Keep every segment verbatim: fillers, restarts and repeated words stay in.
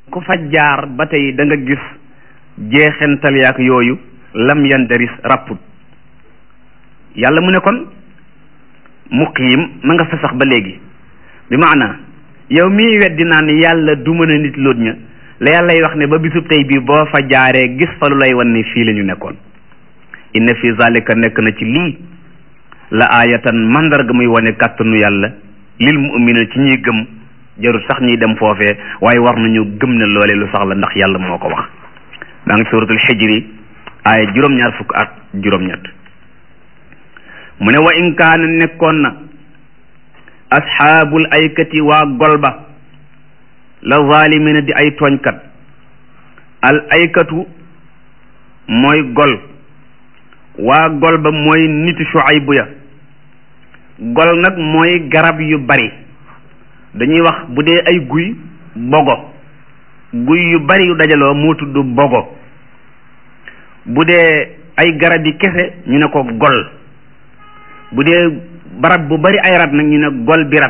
ku fa jaar ba tey da nga gis jeexental yaak yooyu lam yandaris rapput yàlla mu ne kon muqiim ma nga fa sax ba léegi bi maana yow mii weddi naan yàlla du mën a nit loot ña la yàllay wax ne ba bisub tey bii boo fa jaaree gis fa lu lay wan ni fii la ñu nekkoon inna fi zalika nekk na ci lii la aayatan mandarga muy wane kàttanu yàlla lil mu'mina ci ñuy gëm jarul sax ñuy dem foofee waaye war nañu gëm ne loole lu sax la ndax yàlla moo ko wax daa ngi suratul xijri aaya juróom-ñaar fukk ak juróom-ñett mu ne wa in kaana nekkoon na asxaabul aykati waa golba la zalimina di ay tooñkat al aykatu mooy gol waa gol ba mooy niti Shuaybu ya gol nag mooy garab yu bari dañuy wax bu dee ay guy bogo guy yu bari yu dajaloo moo tudd bogo bu dee ay garab yi kese ñu ne ko gol bu dee barab bu bari ay rat nag ñu ne gol bi rat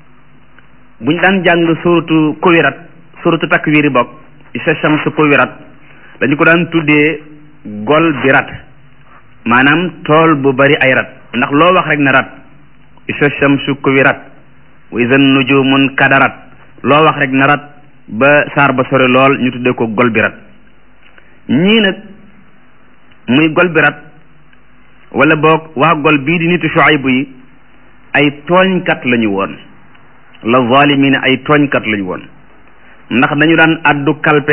buñ daan jàng suratu kuwirat suratu takwiri bokk isa shamsu kuwirat dañu ko daan tuddee gol bi rat maanaam tool bu bari ay rat ndax loo wax rek ne rat isa shamsu kuwirat wa iza nujumun kadarat loo wax rek ne rat ba saar ba sore lool ñu tuddee ko gol bi rat ñii nag muy gol bi rat wala boog waa gol bii di nitu Shuaybu yi ay tooñkat lañu woon la zalimina ay tooñkat lañu woon ndax dañu daan addu kalpe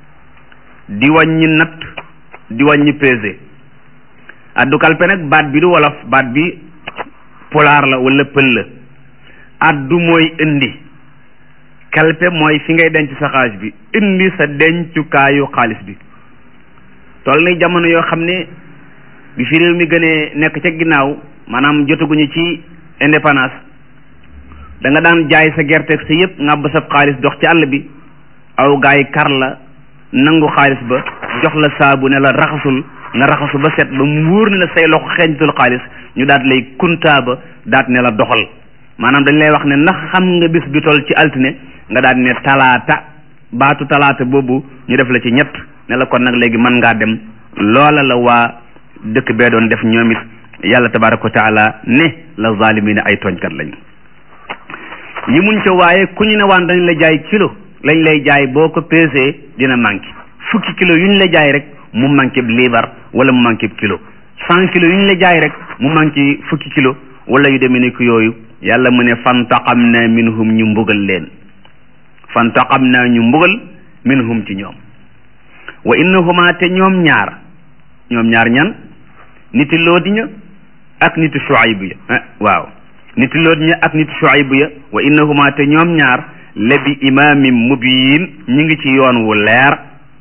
di wàññi natt di wàññi pesé addu kalpe nag baat bi du wolof baat bi pulaar la wala pël la addu mooy indi kalpe mooy fi ngay denc sa xaalis bi indi sa dencukaayu xaalis bi toll na jamono yoo xam ne bi fi réew mi gënee nekk ca ginnaaw maanaam jotaguñu ci indépendance da nga daan jaay sa gerte sa yëpp ngàbb sa xaalis dox ci àll bi aw gaay kar la nangu xaalis ba jox la saabu ne la raxasul nga raxasu ba set ba mu wóor ne la say loxo xeeñtul xaalis ñu daat lay kuntaa ba daat ne la doxal maanaam dañ lay wax ne ndax xam nga bis bi toll ci altine nga daat ne talaata baatu talaata boobu ñu def la ci ñett ne la kon nag léegi mën ngaa dem loola la waa dëkk bee doon def ñoom it yàlla tabaraka wa taala ne la zalimina ay tooñkat lañu yi muñ ca waaye ku ñu ne waan dañ la jaay kilo lañ lay jaay boo ko pesé dina manqué fukki kilo yu ñu la jaay rek mu manqué liibar wala mu manqué kilo cent kilo yu ñu la jaay rek mu manqué fukki kilo wala yu demee ni ko yooyu yàlla mu ne fantaqamna minhum ñu mbugal leen fantaqamna ñu mbugal minhum ci ñoom wa innahuma te ñoom ñaar ñoom ñaar ñan niti loodi ña ak niti Shuaybu ya waaw niti loodi ña ak niti Shuaybu ya wa innahuma te ñoom ñaar la bi imaamin mubiin ñu ngi ci yoon wu leer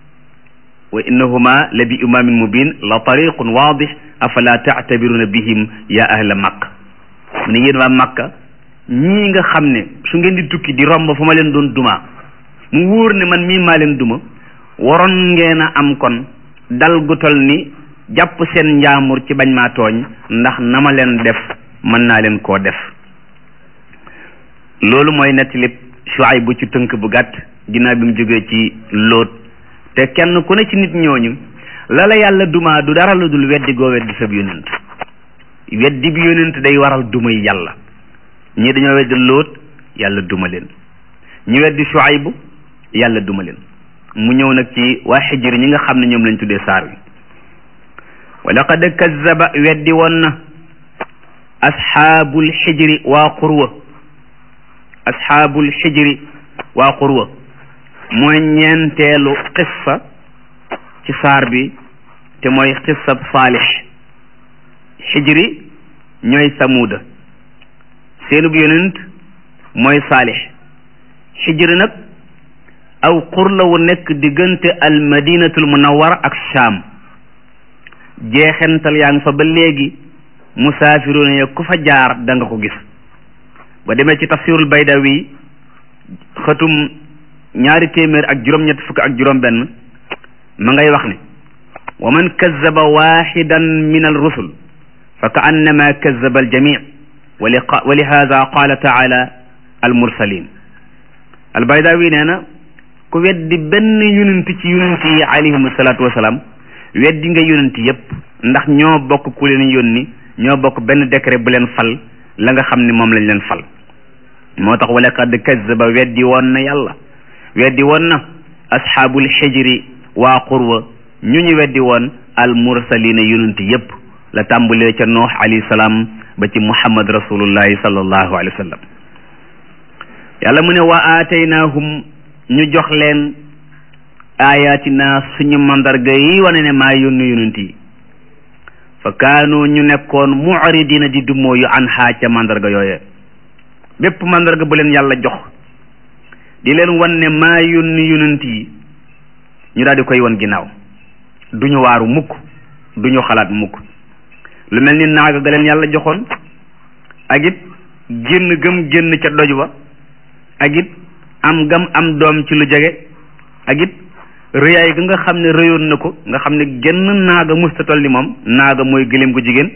wa innahuma la bi imaamin mubiin la tariqun waadix afala taatabiruuna bihim ya ahla makka mu ne yéen waa makka ñii nga xam ne su ngeen di tukki di romb fu ma leen doon duma mu wóor ne man mii maa leen duma waroon ngeen a am kon dal gu tol ni jàpp seen njaamur ci bañ maa tooñ ndax na ma leen def mën naa leen koo def loolu mooy nettali Shuaybu ci tënk bu gàtt ginnaaw bi mu jógee ci Lóot te kenn ku ne ci nit ñooñu la la yàlla dumaa du dara lu dul weddi goo weddi sab yonent weddi bi yonent day waral dumay yàlla ñii dañoo weddi Lóot yàlla duma leen ñi weddi Shuaybu yàlla duma leen mu ñëw nag ci waa Xijr ñi nga xam ne ñoom lañ tuddee saar wi wa laqad kazzaba weddi woon na asxaabul xijri waa qurwa asxaabul xijri waa qurwa mooy ñeenteelu qissa ci saar bi te mooy qissab saalix xijri ñooy samuuda seenub yonent mooy saalix xijri nag aw qur la wu nekk diggante al madinatul munawwara ak Shaam jeexental yaa ngi fa ba léegi musaafiroon ya ku fa jaar da nga ko gis ba demee ci tafsirul baydawi xëtum ñaari téeméer ak juróom-ñett fukk ak juróom-benn ma ngay wax ne wa man kazzaba waxidan min al rusul fa ka annama kazzaba al jami wa li hada qaala taala al mursalin al baydawi nee na ku weddi benn yonent ci yonent yi alayhimu salaatu wasalaam weddi nga yonent yépp, ndax ñoo bokk ku leen yónni, ñoo bokk benn décret bu leen fal la nga xam ne moom lañ leen fal. moo tax wala qad kazzaba weddi woon na yàlla, weddi woon na asxaabul xijri waa qurwa, ñu ñu weddi woon al mursalina yonent yépp, la tàmbalee ca Nuux alayhi salaam ba ci Muhammad rasulullahi sallallahu alayhi wa sallam. yàlla mu ne wa aataynaahum ñu jox leen ayatina suñu mandarga yi wane ne maa yónni yonent yi, fa kaanu ñu nekkoon mu'ridina di dumoo yu an xaa ca mandarga yooye. bépp mandarga bu leen yàlla jox di leen wan ne maa yónni yonent yi, ñu daal di koy wan ginnaaw, duñu waaru mukk, duñu xalaat mukk. lu mel ni naaga ga leen yàlla joxoon, ak it génn gëm génn ca doj wa, ak it am gam am doom ci lu jege, ak it rëyaay ga nga xam ne rëyoon na ko, nga xam ne genn naaga musta tol ni moom. naaga mooy gëléem gu jigéen.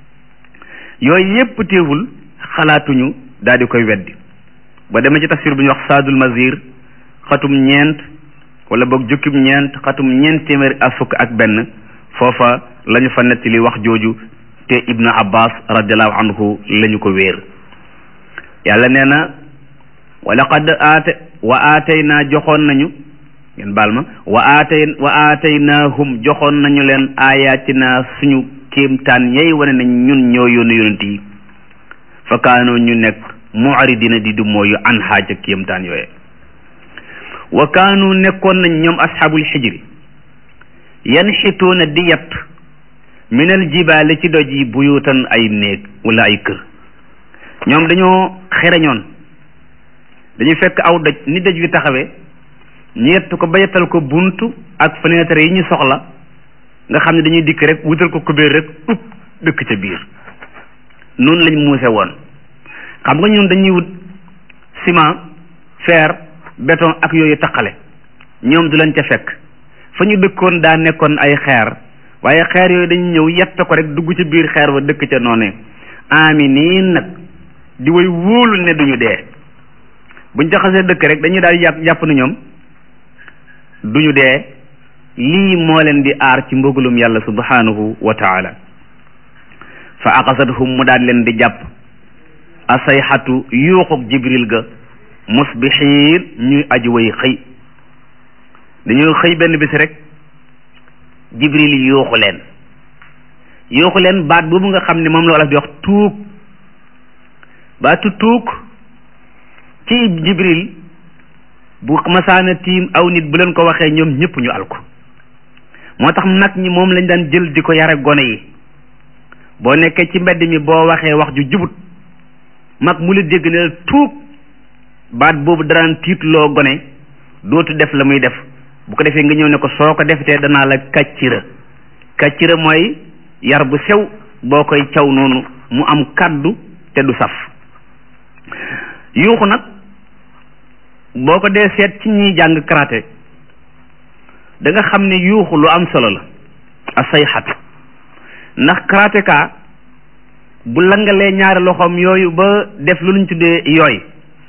yooyu yépp teewul xalaatuñu daal di koy weddi. ba demee ci tafsir bu ñu wax saadul mazir xatum ñeent wala boog jukkib ñeent xatum ñeent téeméer ak fukk ak benn, foofa la ñu fa nettali wax jooju te ibnu abbas radiallahu anhu la ñu ko wéer. yàlla nee na wa laqad aata wa aataynaa joxoon nañu ngeen baal ma wa aatay wa aataynaahum joxoon nañu leen ayatina suñu kéemtaan yey wane nañ ñun ñoo yónni yonent yi, fa kaanoo ñu nekk mu'ridina di du mooyu an xaaja kéemtaan yooye. wa kaanu nekkoon nañ ñoom asxaabul xijri yanxituuna di yett minal jibaale ci doj yi buyutan ay néeg wala ay kër. ñoom dañoo xereñoon, dañuy fekk aw doj ni doj wi taxawee ñu yett ko ba yettal ko buntu ak fenêtre yi ñu soxla, nga xam ne dañuy dikk rek wutal ko kubéer rek upp dëkk ca biir. noonu lañ muuse woon. xam nga ñoom dañuy wut ciment, fer, béton ak yooyu taqale, ñoom du lañ ca fekk. fa ñu dëkkoon daa nekkoon ay xeer, waaye xeer yooyu dañuy ñëw yett ko rek dugg ci biir xeer ba dëkk ca noonee aminiin nag di way wóolu ne duñu dee. buñ jaxasee dëkk rek dañuy daal jàpp jàpp na ñoom duñu dee. lii moo leen di aar ci mbugalum yàlla subhanahu wa taala. fa aqasathum mu daal leen di jàpp asayxatu yuuxuk jibril ga musbixiin ñuy aji way xëy. dañoo xëy benn bis rek jibril yuuxu leen yuuxu leen baat boobu nga xam ne moom la wolof di wax tuug. baatu tuug ci jibril bu masaana tiim aw nit bu leen ko waxee ñoom ñëpp ñu al ko. moo tax nag ñi moom lañ daan jël di ko yare gone yi. boo nekkee ci mbedd mi boo waxee wax ju jubut mag mu la dégg ne la tuug, baat boobu daraan tiitloo gone, dootu def la muy def. bu ko defee nga ñëw ne ko soo ko defetee danaa la kàccira. kàccira mooy yar bu sew boo koy caw noonu mu am kàddu te du saf. yuuxu nag boo ko dee seet ci ñiy jàng karaté da nga xam ne yuuxu lu am solo la, a sayxat. ndax karatéka bu langalee ñaari loxoom yooyu ba def lu ñu tuddee yooy,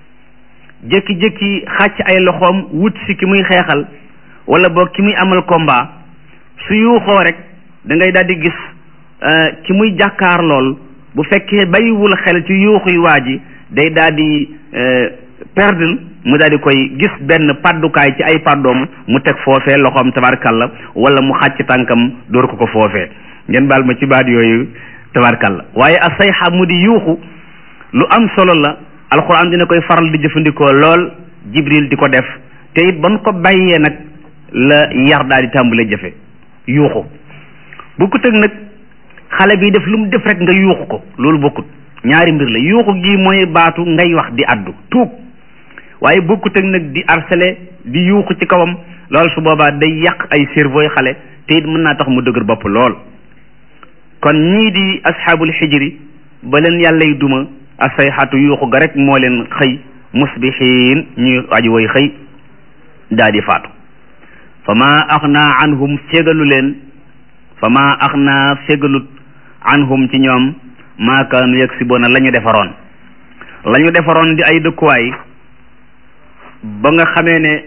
jékki-jékki xàcc ay loxoom wut si ki muy xeexal wala boog ki muy amal combat, su yuuxoo rek da ngay daal di gis ki muy jàkkaar lool bu fekkee bàyyiwul xel ci yuuxuy waa ji day daal di perdre, mu daal di koy gis benn paddukaay ci ay paddoom mu teg foofee loxoom tabarkalla, wala mu xàcc tànkam door ko ko foofee. ngeen baal ma ci baat yooyu tabarkalla. waaye a sayxa mu di yuuxu lu am solo la, alxuraan dina koy faral di jëfandikoo lool, jibril di ko def, te it ban ko bàyyee nag la yar daal di tàmbale jëfe yuuxu. bokkut ak nag xale bi def lu mu def rek nga yuuxu ko, loolu bokkut. ñaari mbir la. yuuxu gi mooy baatu ngay wax di addu tuug, waaye bokkut ak nag di harceler di yuuxu ci kawam, loolu su boobaa day yàq ay cerveau xale, te it mën naa tax mu dëgër bopp lool. kon ñii di asxaabul xijri ba leen yàllay duma asayxatu yuuxu ga rek moo leen xëy musbixiin ñuy aji way xëy daa di faatu. fa ma axna anhum fégalu leen fa ma axna fégalut anhum ci ñoom maa kaanu yaksiboona la ñu defaroon la ñu defaroon di ay dëkkuwaay ba nga xamee ne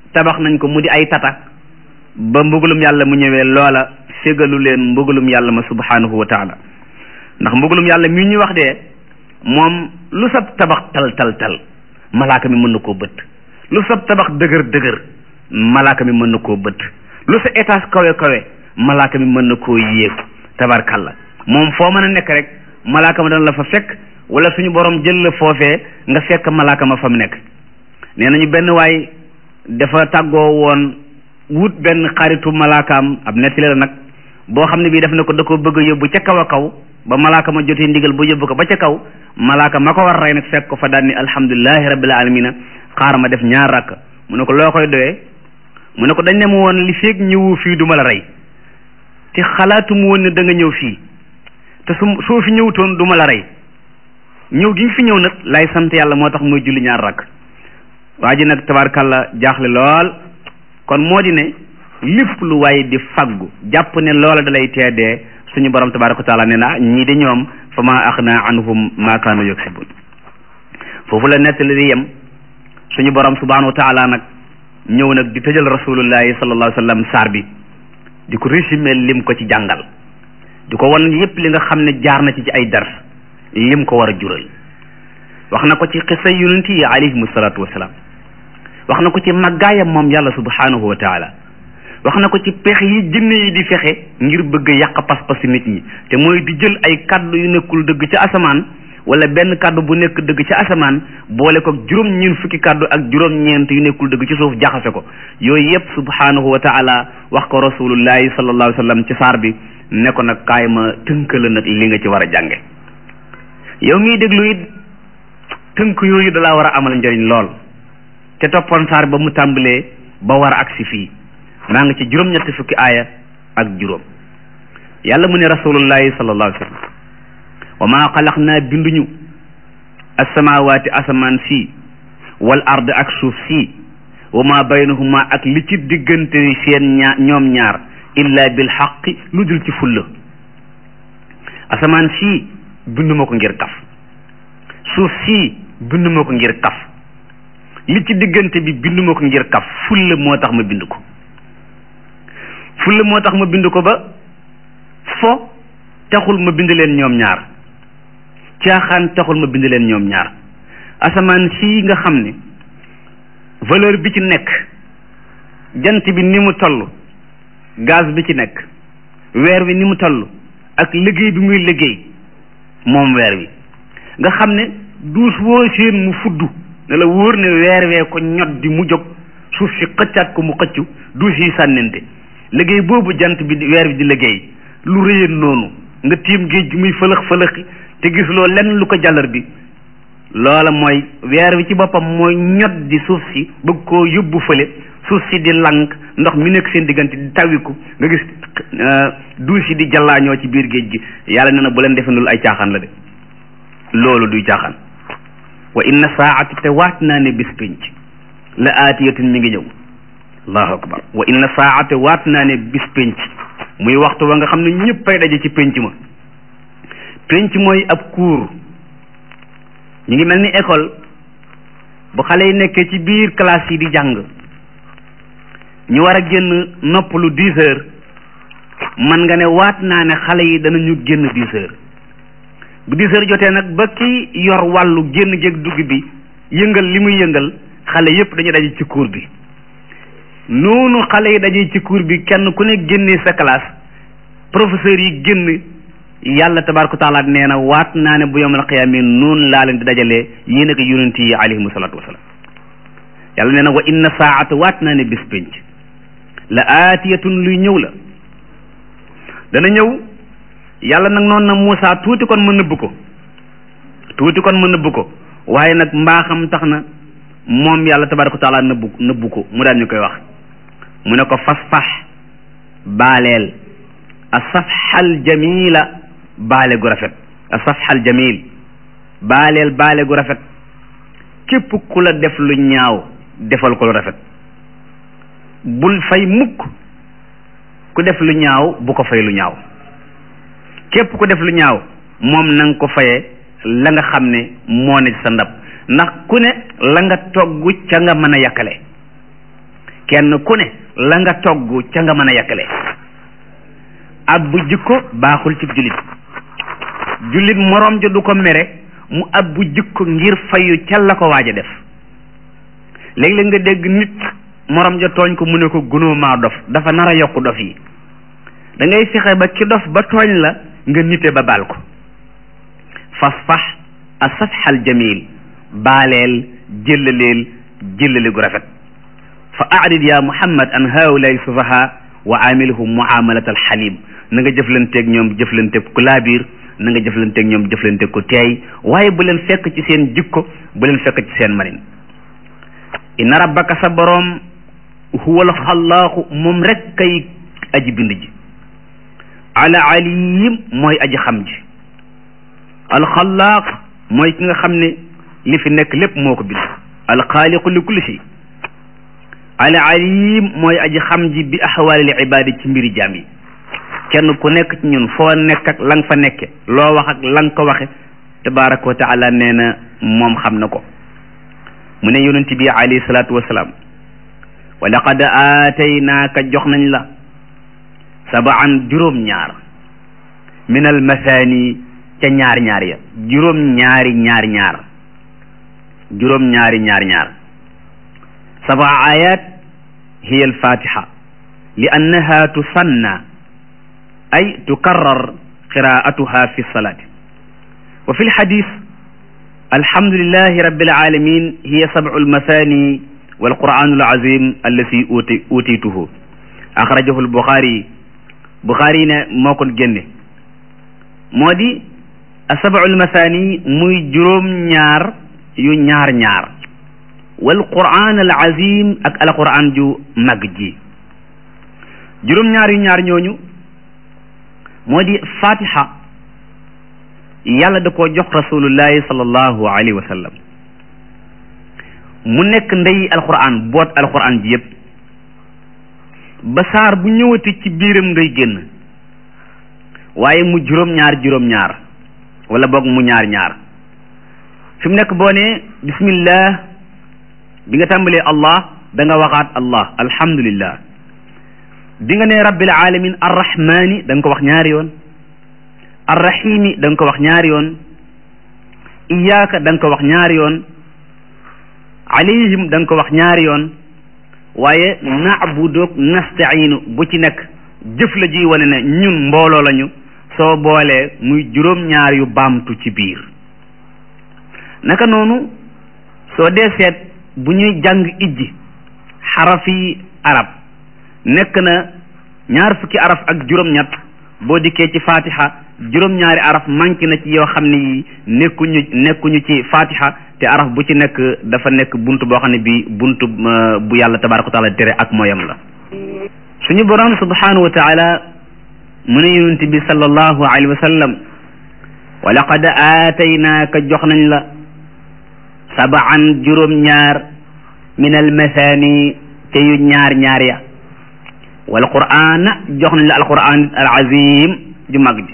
tabax nañ ko mu di ay tata ba mbugalum yàlla mu ñëwee loola fégalu leen mbugalum yàlla ma subhanahu wa taala ndax mbugalum yàlla mi ñuy wax de moom lu sab tabax tal tal tal malaaka mi mën na koo bët lu sab tabax dëgër dëgër malaaka mi mën na koo bët lu sa étage kawe kawe malaaka mi mën na koo yéegu tabarkalla moom foo mën a nekk rek malaaka ma dana la fa fekk wala suñu borom jël la foofee nga fekk malaaka ma fa mu nekk nee nañu benn waay dafa tàggoo woon wut benn xaritu malaakaam ab nettali la nag boo xam ne bii def na ko da ko bëgg a yóbbu ca kaw a kaw ba malaaka ma jotee ndigal ba yóbbu ko ba ca kaw malaaka ma ko war rey nag fekk ko fa daan ni alhamdulilahi rabbil alamina xaar ma def ñaar rakk mu ne ko loo koy doyee mu ne ko dañ ne ma woon li feeg ñëwu fii du ma la rey te xalaatu mu woon ne da nga ñëw fii te su soo fi ñëwutoon du ma la rey ñëw gi nga fi ñëw nag lay sant yàlla moo tax muy julli ñaar rakk waa ji nag tabarkalla jaaxle lool kon moo di ne lépp lu waaye di faggu jàpp ne loola da lay teedee suñu borom tabaraka wa taala nee na ñii de ñoom fa ma axna anhum ma kaanu yaksibun foofu la nettali di yem suñu borom subhanahu wa taala nag ñëw nag di tëjal rasulullahi sallallahu alayhi wa sallam saar bi di ko résumé lim ko ci jàngal di ko wan yépp li nga xam ne jaar na ci ci ay dars lim ko war a jural wax na ko ci xisa yonent yi alayhimu salaatu wasalaam wax na ko ci màggaayam moom yàlla subhanahu wa taala wax na ko ci pexe yi jinne yi di fexe ngir bëgg yàq pas-pasi nit ñi te mooy di jël ay kaddu yu nekkul dëgg ci asamaan wala benn kaddu bu nekk dëgg ci asamaan boole ko juróom-ñeent fukki kaddu ak juróom-ñeent yu nekkul dëgg ci suuf jaxase ko yooyu yëpp subhanahu wa taala wax ko rasulullahi sallallahu alayhi wa sallam ci saar bi ne ko nag kaay ma tënk la nag li nga ci war a jànge yow miy déglu it tënk yooyu dalaa war a amal njëriñ lool te toppoon saar ba mu tàmbalee ba war a agsi fii maa ngi ci juróom-ñetti fukki aaya ak juróom yàlla mu ne rasulullahi sallallahu alayhi wa sallam wa maa xalaqnaa binduñu asamawaati asamaan si wal ard ak suuf si wa maa baynahuma ak li ci diggante seen ñaar ñoom ñaar illa bil xaqi lu dul ci fulla asamaan si binduma ko ngir kaf suuf si binduma ko ngir kaf li ci diggante bi binduma ko ngir kaf fulla moo tax ma bind ko fulla moo tax ma bind ko ba fo taxul ma bind leen ñoom ñaar caaxaan taxul ma bind leen ñoom ñaar asamaan sii nga xam ne valeur bi ci nekk jant bi ni mu toll gaz bi ci nekk weer wi ni mu toll ak liggéey bi muy liggéey moom weer wi nga xam ne duus woo seen mu fudd ne la wóor ne weer wee ko ñot di mu jóg suuf si xëccaat ko mu xëccu duus yi sànnente liggéey boobu jant bi weer bi di liggéey lu rëyeen noonu nga tiim géej gi muy fëlëx fëlëxi te gisuloo lenn lu ko jàllar bi loola mooy weer wi ci boppam mooy ñot di suuf si bëgg koo yóbbu fële suuf si di lank ndox mi nekk seen diggante di tawiku nga gis duus yi di jallaañoo ci biir géej gi yàlla nee na bu leen defe loolu ay caaxaan la de loolu duy caaxaan wa inna saa'ata te waat naa ne bis pénc la aatiyatun mi ngi ñëw allahu akbar wa inna saa'ata waat naa ne bis pénc muy waxtu wa nga xam ne ñëpp ay daje ci pénc ma pénc mooy ab cours ñu ngi mel ni école bu xale yi nekkee ci biir classe yi di jàng ñu war a génn noppalu dix heures man nga ne waat naa ne xale yi danañu génn dix heures bu dix heures jotee nag ba ki yor wàllu génn géeg dugg bi yëngal li muy yëngal xale yépp dañu daje ci cours bi noonu xale yi daje ci cours bi kenn ku ne génnee sa classe professeur yi génn yàlla tabaraka taala nee na waat naa ne bu yawmal qiyaama noonu laa leen di dajalee yéen ak yonent yi alayhimu salaatu wasalaam yàlla nee na wa inna saa'ata waat naa ne bis pénc la aatiyatun luy ñëw la dana ñëw yàlla nag noonu na Muusaa tuuti kon ma nëbb ko tuuti kon ma nëbb ko waaye nag mbaaxam tax na moom yàlla tabaraka taala nëbbu nëbbu ko mu daan ñu koy wax mu ne ko fasfax baaleel asafxal jamila baale gu rafet asafxal jamil baaleel baale gu rafet képp ku la def lu ñaaw defal ko lu rafet bul fay mukk ku def lu ñaaw bu ko fay lu ñaaw képp ku def lu ñaaw moom na nga ko fayee la nga xam ne moo ne sa ndab ndax ku ne la nga togg ca nga mën a yàkkale kenn ku ne la nga togg ca nga mën a yàkkale ab bu jikko baaxul ci jullit jullit moroom ja du ko mere mu ab bu jikko ngir fayu ca la ko waaj a def léeg-léeg nga dégg nit moroom ja tooñ ko mu ne ko gunóo maa dof dafa nar a yokku dof yi da ngay fexe ba ki dof ba tooñ la nga nite ba baal ko fasfax asafxal jamil baaleel jëllaleel jëllale gu rafet fa arid ya muhammad an haulay sufaha wa amilhum muamalat alxalim na nga jëflanteeg ñoom jëflanteeg ku laabiir na nga jëflanteeg ñoom jëflanteeg ku teey waaye bu leen fekk ci seen jikko bu leen fekk ci seen manin inna rabbaka sa boroom huwa alxallaaxu moom rek kay aji bind ji ala alim mooy aji xam ji alxallaaq mooy ki nga xam ne li fi nekk lépp moo ko bind alxaaliqu li kulli shay al alim mooy aji xam ji bi axwaalil ibaadi ci mbiri jaam yi kenn ku nekk ci ñun foo nekk ak la nga fa nekke loo wax ak la nga ko waxe tabaraka wa taala nee na moom xam na ko mu ne yonent bi alayhi salaatu wasalaam wa laqad aataynaaka jox nañ la sabaan juróom ñaar min al mathani ca ñaar ñaar ya juróom ñaari ñaar ñaar juróom ñaari ñaar ñaar سبع آيات هي الفاتحة لأنها تثنى أي تكرر قراءتها في الصلاة وفي الحديث الحمد لله رب العالمين هي سبع المثاني والقرآن العظيم الذي أوتيته أخرجه البخاري بخاري موكن جنة مودي السبع المثاني موي جروم ñaar yu ñaar ñaar wal qur'an al azim ak al qur'an ju mag ji juróom ñaar yu ñaar ñooñu moo di fatiha yàlla da koo jox rasulullahi sallallahu alayhi wa sallam mu nekk ndey al qur'an boot al qur'an ji yëpp ba saar bu ñëwati ci biiram ngay génn waaye mu juróom ñaar juróom ñaar wala boog mu ñaar ñaar fi mu nekk boo ne bismillah bi nga tàmbalee allah da nga waxaat allah alhamdulillah bi nga ne rabbil alamin arrahmani da nga ko wax ñaari yoon arrahimi da nga ko wax ñaari yoon iyyaka da nga ko wax ñaari yoon alayhim da nga ko wax ñaari yoon waaye na'budu nasta'inu bu ci nekk jëf la ji wane ne ñun mbooloo lañu soo boolee muy juróom ñaar yu baamtu ci biir naka noonu soo dee seet bu ñuy jàng ijji xarafi arab nekk na ñaar fukki araf ak juróom-ñett boo dikkee ci fatiha juróom-ñaari araf manqué na ci yoo xam ne yi nekkuñu nekkuñu ci fatiha te araf bu ci nekk dafa nekk buntu boo xam ne bi buntu bu yàlla tabaraka wa taala tere ak mooyam la suñu borom subhanahu wa taala mu ne yonent bi sallallahu alayhi wa sallam wa laqad aataynaaka jox nañ la sabaan juróom ñaar min al mathani te yu ñaar ñaar ya wal qur'an jox nañ la al qur'an al azim ju mag ji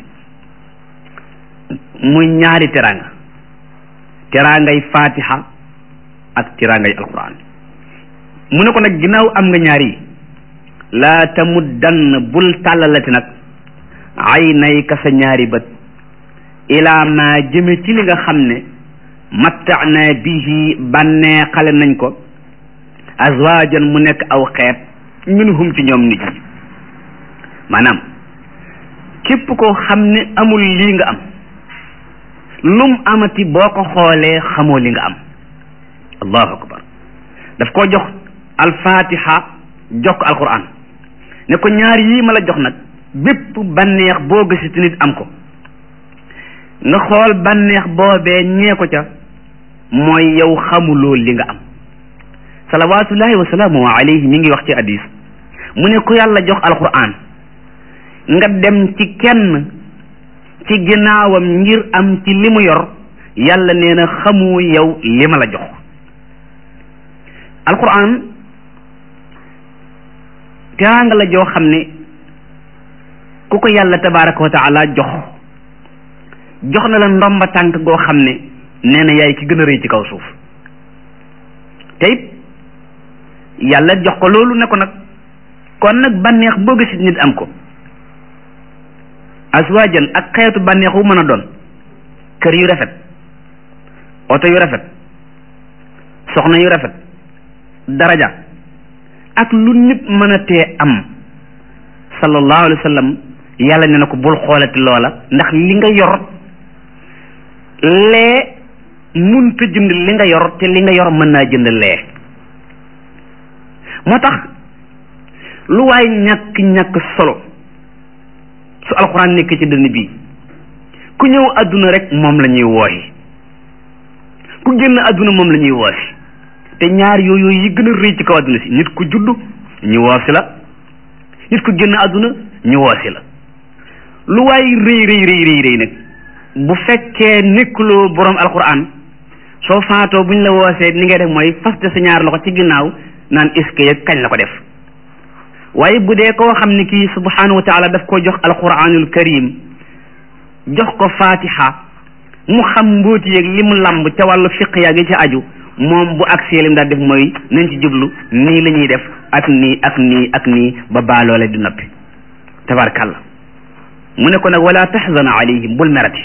muy ñaari teranga terangay fatiha ak terangay al qur'an mu ne ko nag ginnaaw am nga ñaar yi laa tamuddann bul tàllalati nag aynayka sa ñaari bët ilaa ma jëme ci li nga xam ne matta'na bihi bannee xale nañ ko azwaajan mu nekk aw xeet minhum ci ñoom nit ñi maanaam képp koo xam ne amul lii nga am lum amati boo ko xoolee xamoo li nga am allahu akbar daf koo jox alfatiha jox ko alquran ne ko ñaar yii ma la jox nag bépp banneex boo gisati nit am ko nga xool banneex boobee ñee ko ca mooy yow xamuloo li nga am salawatullahi wa salaamu alayhi mi ngi wax ci hadis mu ne ku yàlla jox alquran nga dem ci kenn ci ginnaawam ngir am ci li mu yor yàlla nee na xamu yow li ma la jox alquran teraanga la joo xam ne ku ko yàlla tabaraka wa taala jox jox na la ndomba tànk goo xam ne nee na yaay ki gën a rëy ci kaw suuf te it yàlla jox ko loolu ne ko nag kon nag bànneex boo gis nit am ko azwajan ak xeetu bànneex wu mën a doon kër yu rafet oto yu rafet soxna yu rafet daraja ak lu nit mën a tee am sallallahu alayhi wa sallam yàlla ne na ko bul xoolati loola ndax li nga yor lee munta jënd li nga yor te li nga yor mën naa jënd lee moo tax lu waay ñàkk ñàkk solo su alxuraan nekk ci dënn bi ku ñëw àdduna rek moom la ñuy wooyi ku génn àdduna moom la ñuy woosi te ñaar yooyu yi gën a rëy ci kaw àdduna si nit ku judd ñu woosi la nit ku génn àdduna ñu woosi la lu waay rëy rëy rëy rëy rëy nag bu fekkee nekkuloo borom alxuraan soo faatoo buñ la woosee ni ngay def mooy faste sa ñaar loxo ci ginnaaw naan est-ce que kañ la ko def waaye bu dee koo xam ni kii subhanahu wa taala daf ko jox alquranul karim jox ko fatiha mu xam mbóoti yeeg li mu lamb ca wàllu fiq yaa gi ci aju moom bu agsee lim daal def mooy nañ ci jublu nii la ñuy def ak nii ak nii ak nii ba baaloole di noppi tabarkalla mu ne ko nag wala tahzan alayhim bul merati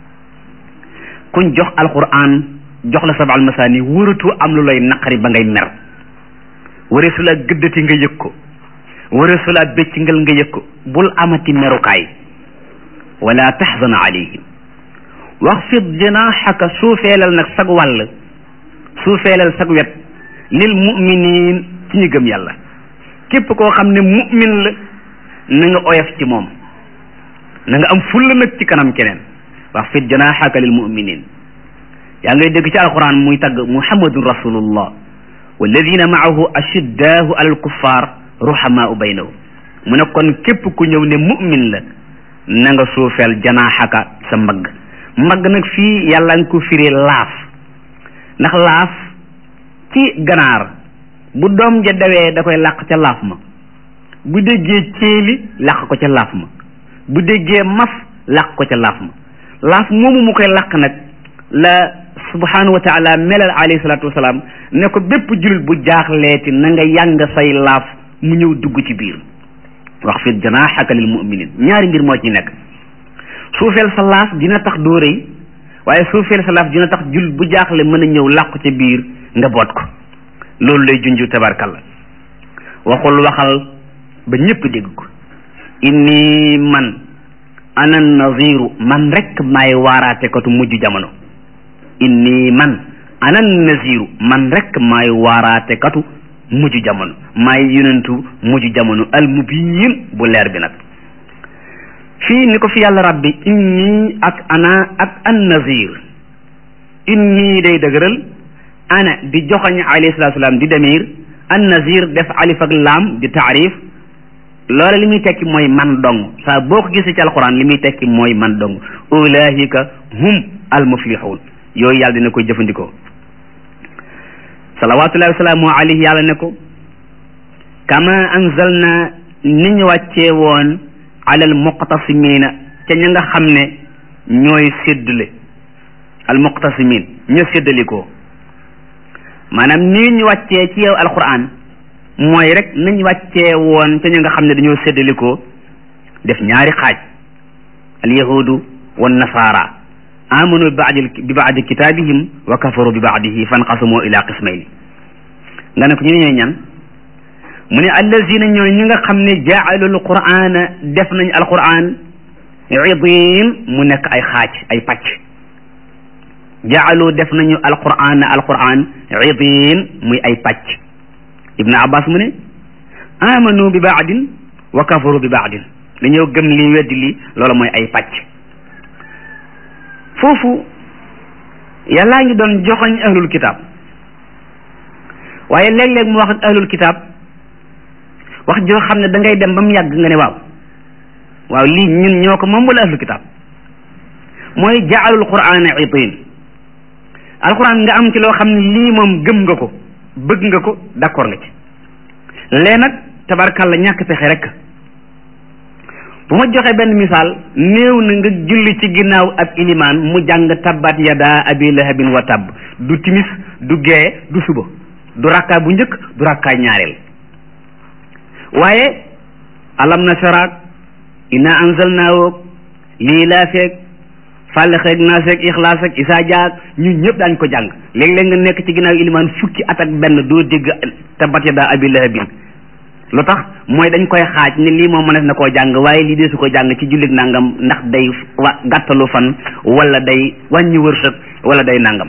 kuñ jox alquran jox la sabal masaani wëratu am lu lay naqari ba ngay mer wëree su la gëddati nga yëg ko wëree su la béccingal nga yëg ko bul amati merukaay wala tahzan alayhim waxfid janaahaka suufeelal nag sag wàll suufeelal sag wet lil muminin ci ñu gëm yàlla képp koo xam ne mumin la na nga oyof ci moom na nga am fulla nag ci kanam keneen waxfid janaahaka lil muminin yaa ngay dégg ci alquran muy tagg muhammadun rasulullah walladina maahu ashiddahu alal kuffar ruhamaau baynahum mu ne kon képp ku ñëw ne mu'min la na nga suufeel janaaxaka sa mbagg mbagg nag fii yàlla nga ko firee laaf ndax laaf ci ganaar bu doom ja dawee da koy làq ca laaf ma bu déggee céeli làq ko ca laaf ma bu déggee maf làq ko ca laaf ma laaf moomu mu koy làq nag la subhanahu wa taala melal alayhi salatu wasalaam ne ko bépp jullit bu jaaxleeti na nga yàng say laaf mu ñëw dugg ci biir wax fi janaaxaka lil muminin ñaari mbir moo ci nekk suufeel sa laaf dina tax doo rëy waaye suufeel sa laaf dina tax jullit bu jaaxle mën a ñëw làqu ca biir nga boot ko loolu lay junju tabarkalla waxul waxal ba ñëpp dégg ko inni man ana naziru man rek maay waaraate katu mujj jamono inni man ana naziru man rek maay waaraate katu mujj jamono maay yonentu mujj jamono al mubiin bu leer bi nag fii ni ko fi yàlla rabbi inni ak ana ak an nazir inni day dëgëral ana di joxañ alayhi salatu salaam di demir an nazir def alif ak laam di taarif loola li muy tekki mooy man dong saa boo ko gisee ci alquran li muy tekki mooy man dong ulaahika hum al muflihun yooyu yàlla dina koy jëfandikoo salawatullahi wasalaamu alayhi yàlla ne ko kama anzalna ni ñu wàccee woon alal muqtasimina ca ña nga xam ne ñooy séddale al muqtasimin ña séddalikoo maanaam nii ñu wàccee ci yow alquran mooy rek nañ wàccee woon ca ña nga xam ne dañoo séddalikoo def ñaari xaaj al yahudu wan nasara amanu bi baadi bi baadi kitabihim wa kafaru bi baadihi fanqasamu ila qismayni nga ne ko ñu ñooy ñan mu ne allazina ñooy ñi nga xam ne jaalu alqur'ana def nañ alquran idin mu nekk ay xaaj ay pàcc jaalu def nañu alqur'ana alquran idin muy ay pàcc ibnu abbas mu ne amanu bi baadin wa kafaru bi baadin dañoo gëm lii weddi lii loolu mooy ay pàcc foofu yàllaa ngi doon joxoñ ahlul kitab waaye léeg-léeg mu wax ak ahlul kitab wax joo xam ne da ngay dem ba mu yàgg nga ne waaw waaw lii ñun ñoo ko moom wala ahlul kitab mooy jaalul qur'ana idin alquran nga am ci loo xam ne lii moom gëm nga ko bëgg nga ko d'accord nga ci lee nag tabarkalla ñàkk pexe rek bu ma joxe benn misaal néew na nga julli ci ginnaaw ab ilimaan mu jàng tabbat yada abi lahabin wa tabb du timis du gee du suba du rakkaa bu njëkk du rakkaa ñaareel waaye alam nasaraak inna anzalnaahu lii laa feeg fàllexeeg naaseeg ixlaas ak isaa jaag ñun ñëpp daañ ko jàng léeg-léeg nga nekk ci ginnaaw ilimaan fukki at ak benn doo dégg tabbat yadaa abii lahabin lu tax mooy dañ koy xaaj ne lii moom mënees na koo jàng waaye lii deesu ko jàng ci jullit nangam ndax day wa gàttalu fan wala day wàññi wërsëg wala day nangam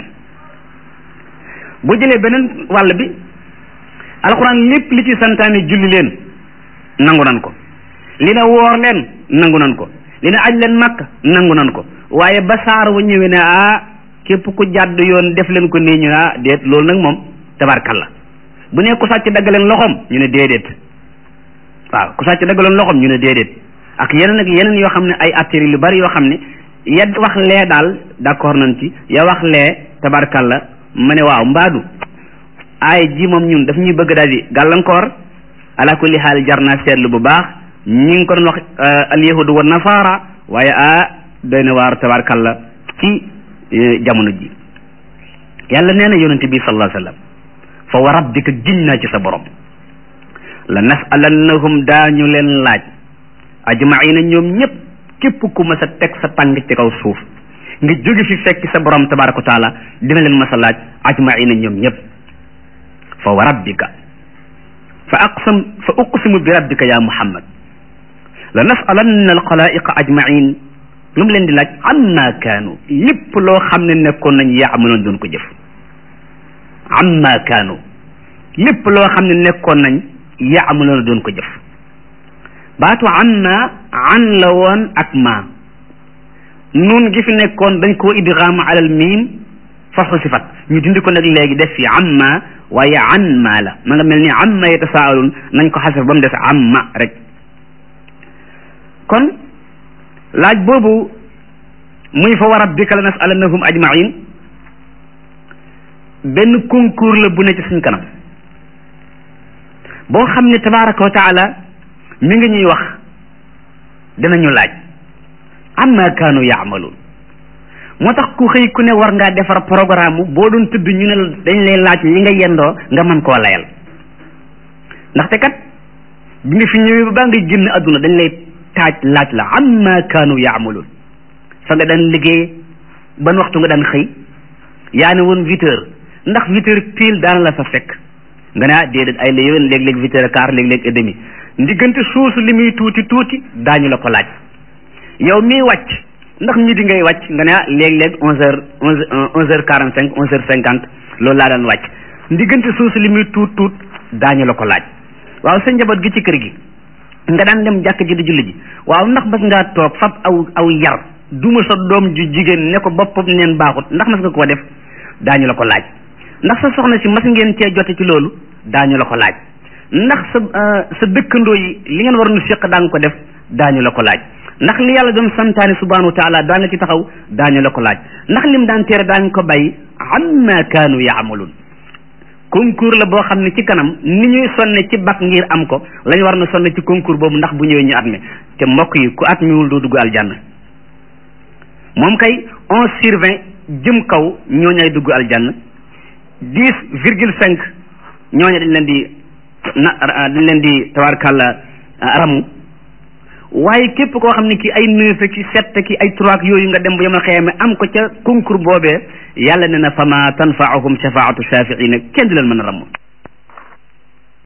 bu jëlee beneen wàll bi alxuraan lépp li ci santaane julli leen nangu nan ko li na woor leen nangu nan ko li na aj leen màkk nangu nan ko waaye ba saar wa ñëwee ne ah képp ku jàdd yoon def leen ko nii ñu ah déet loolu nag moom tabarkalla bu ne ku sàcc dagg leen loxoom ñu ne déedéet waaw ku sàcc dagg leen loxoom ñu ne déedéet ak yeneen ak yeneen yoo xam ne ay attiri lu bari yoo xam ne ya wax lee daal d'accord nañ ci ya wax lee tabarkalla ma ne waaw mbaadu ay ji moom ñun daf ñuy bëgg daal di gàllankoor ala kulli xaal jar naa seetlu bu baax ñi ngi ko doon wax al yahudu wa nasaara waaye ah doy na waar tabarkalla ci jamono ji yàlla nee na yonente bi sallallahu alayhi wa sallam fa wa rabbika giñ naa ci sa borom la nasalannahum daañu leen laaj ajmaina ñoom ñëpp képp ku ma sa teg sa tàng ci kaw suuf nga jóge fi fekk sa borom tabaraka wa taala dina leen ma sa laaj ajmaina ñoom ñëpp fa wa rabbika fa aqsam fa uqsimu bi rabbika ya muhammad la nasalanna alxalaiqa ajmain lu mu leen di laaj amma kaanu lépp loo xam ne nekkoon nañ yaamaloon doon ko jëf amma kaanu lépp loo xam ne nekkoon nañ yaamaloon doon ko jëf baatu amma an la woon ak ma nun gi fi nekkoon dañ koo idgaam alal miim fa xusifat ñu dindi ko nag léegi def fi amma waaye an ma la ma nga mel ni amma yatasaalun nañ ko xasaf ba mu des amma rek kon laaj boobu muy fa wa rabbika la nasalannahum ajmain benn concours la bu ne ci suñ kanam boo xam ne tabaraka wa taala mi ngi ñuy wax dinañu laaj amma kaanu yaamaluun moo tax ku xëy ku ne war ngaa defar programme boo doon tëdd ñu ne dañ lay laaj li nga yendoo nga mën koo layal ndaxte kat bi nga fi ñëwee ba baa ngay génn adduna dañ lay taaj laaj la amma kaanu yaamaluun fa nga daan liggéey ban waxtu nga daan xëy yaa ne woon huit heures ndax huit heures pile daan la fa fekk nga ne ah déedéet ay la yowén léeg-léeg huit heures quart léeg-léeg et demi ndiggante suusu li muy tuuti tuuti daañu la ko laaj yow miy wàcc ndax ñi di ngay wàcc nga ne ah léeg-léeg onze heures onze onze heures quarante cinq onze heures cinquante loolu laa daan wàcc ndiggante suusu li muy tuut tuut daañu la ko laaj waaw sa njaboot gi ci kër gi nga daan dem jàkk ji di julli ji waaw ndax mas ngaa toog fab aw aw yar duma sa doom ju jigéen ne ko boppam neen baaxut ndax mas nga koo def daañu la ko laaj ndax sa soxna si mas ngeen cee jote ci loolu daañu la ko laaj ndax sa sa dëkkandoo yi li ngeen war nu séq daa nga ko def daañu la ko laaj ndax li yàlla doon santaane subhanahu wa taala daa nga ci taxaw daañu la ko laaj ndax lim daan tere daa nga ko bàyyi amma kaanu yaamaluun concours la boo xam ne ci kanam ni ñuy sonne ci bac ngir am ko lañu war na sonne ci concours boobu ndax bu ñëwee ñu adme te mbokk yi ku admiwul doo dugg aljanna moom kay onze sur vingt jëm kaw ñooñay dugg aljanna dix virgule cinq ñooñu dañ leen di na dañ leen di tabaarkàlla ramu waaye képp koo xam ne ki ay neuf ki sept ki ay trois yooyu nga dem ba yemal xëyame am ko ca concours boobee yàlla ne na fama tanfaahum shafaatu shafiina kenn du leen mën a ramu